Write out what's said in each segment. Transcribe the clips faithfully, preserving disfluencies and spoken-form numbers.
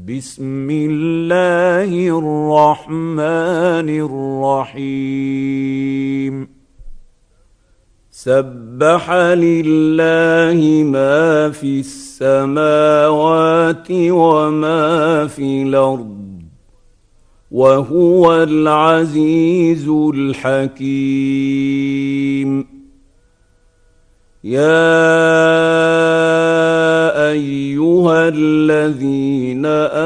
بسم الله الرحمن الرحيم سبح لله ما في السماوات وما في الأرض وهو العزيز الحكيم يا أيها الذين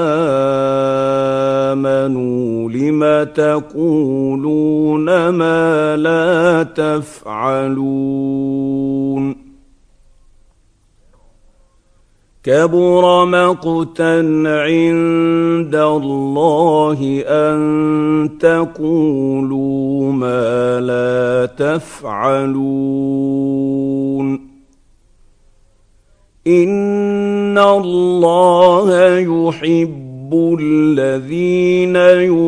آمنوا لم تقولون ما لا تفعلون كبر مقتا عند الله أن تقولوا ما لا تفعلون إن الله يحب الذين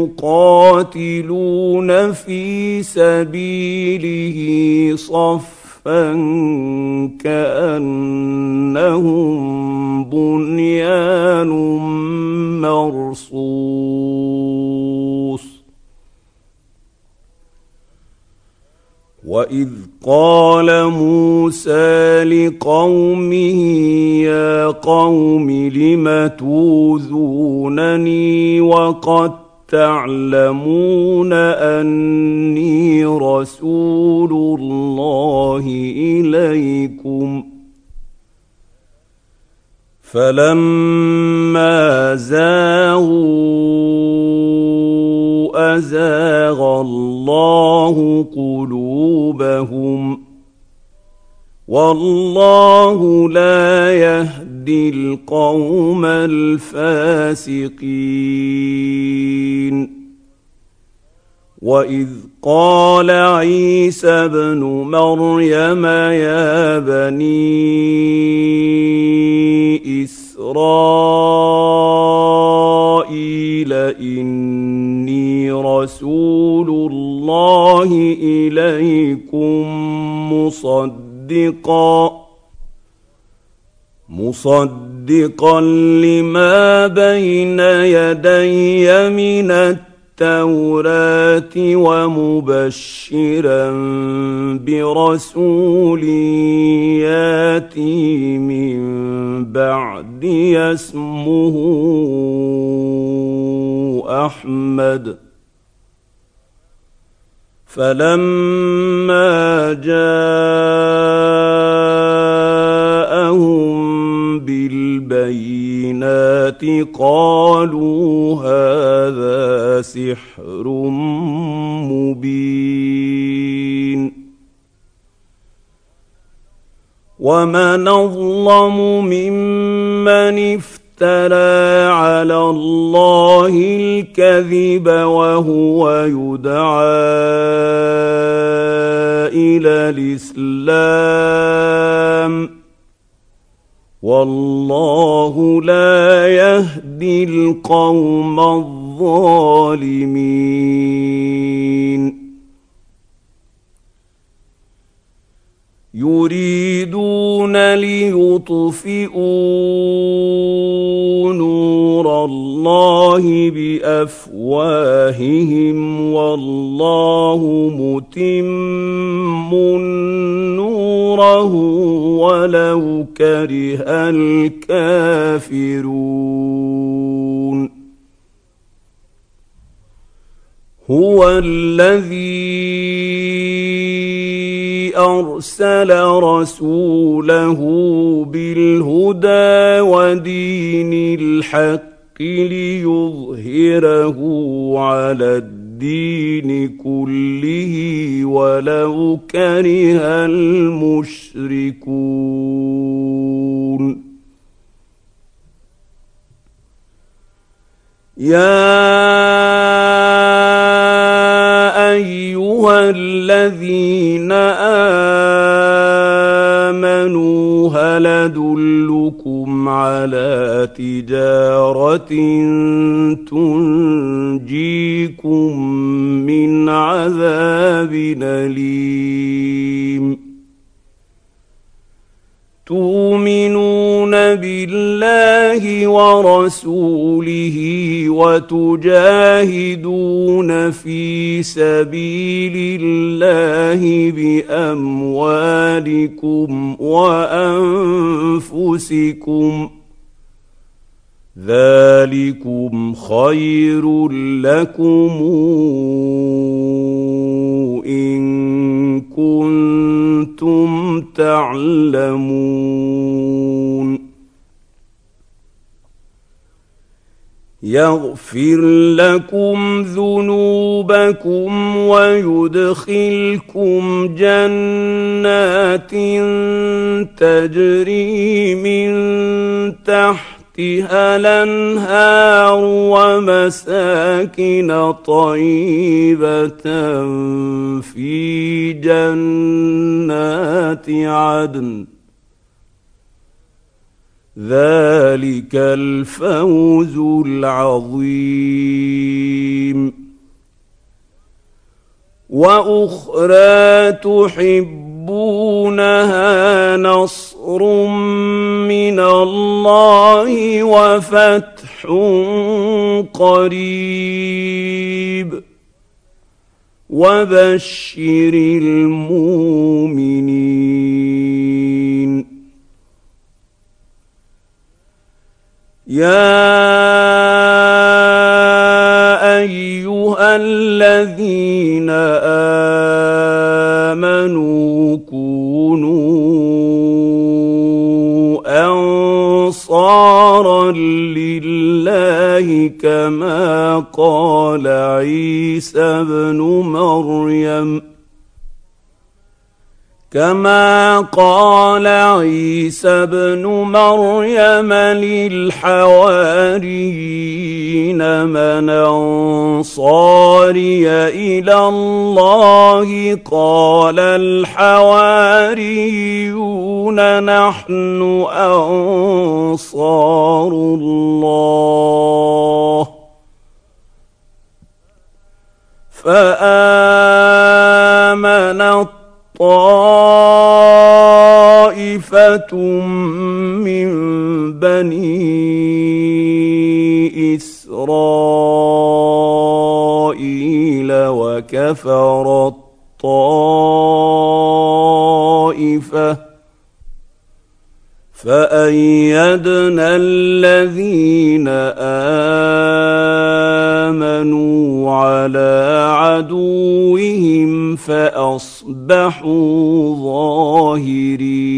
يقاتلون في سبيله صفا كأنهم بنيان مرصوص وإذ قال موسى لقومه يا قوم لم توذونني وقد تعلمون أني رسول الله إليكم فلما زاغوا أزاغ الله قلوبهم والله لا يهدي القوم الفاسقين وإذ قال عيسى ابن مريم يا بني إسرائيل إني رسول الله إليكم مصدقا مصدقا لما بين يدي من التوراة ومبشرا برسول ياتي من بعدي اسمه أحمد فلما جاءهم بالبينات قالوا هذا سحر مبين ومن أظلم ممن افترى على الله الكذب وهو يدعى إلى الإسلام والله لا يهدي القوم الظالمين يريدون ليطفئوا نور الله بأفواههم والله متم نوره ولو كره الكافرون هو الذي أرسل رسوله بالهدى ودين الحق ليظهره على الدين كله ولو كره المشركون يا أيها الذين آمنوا هل أدلكم على تجارة تنجيكم من عذاب أليم تؤمنون بالله ورسوله وتجاهدون في سبيل الله بأموالكم وأنفسكم ذلكم خير لكم إن كنتم تعلمون. يغفر لكم ذنوبكم ويدخلكم جنات تجري من تحت تحتها الأنهار ومساكن طيبة في جنات عدن ذلك الفوز العظيم. وأخرى تحبونها نصر من الله وفتح قريب وبشر المؤمنين. يا أيها الذين آمنوا كونوا أنصارا لله كما قال عيسى ابن مريم كما قال عيسى ابن مريم للحواريين من أنصاري إلى الله قال الحواريون نحن أنصار الله فآمن طائفة من بني إسرائيل وكفرت طائفة فأيدنا الذين آمنوا على عدوهم فأصبحوا ظاهرين.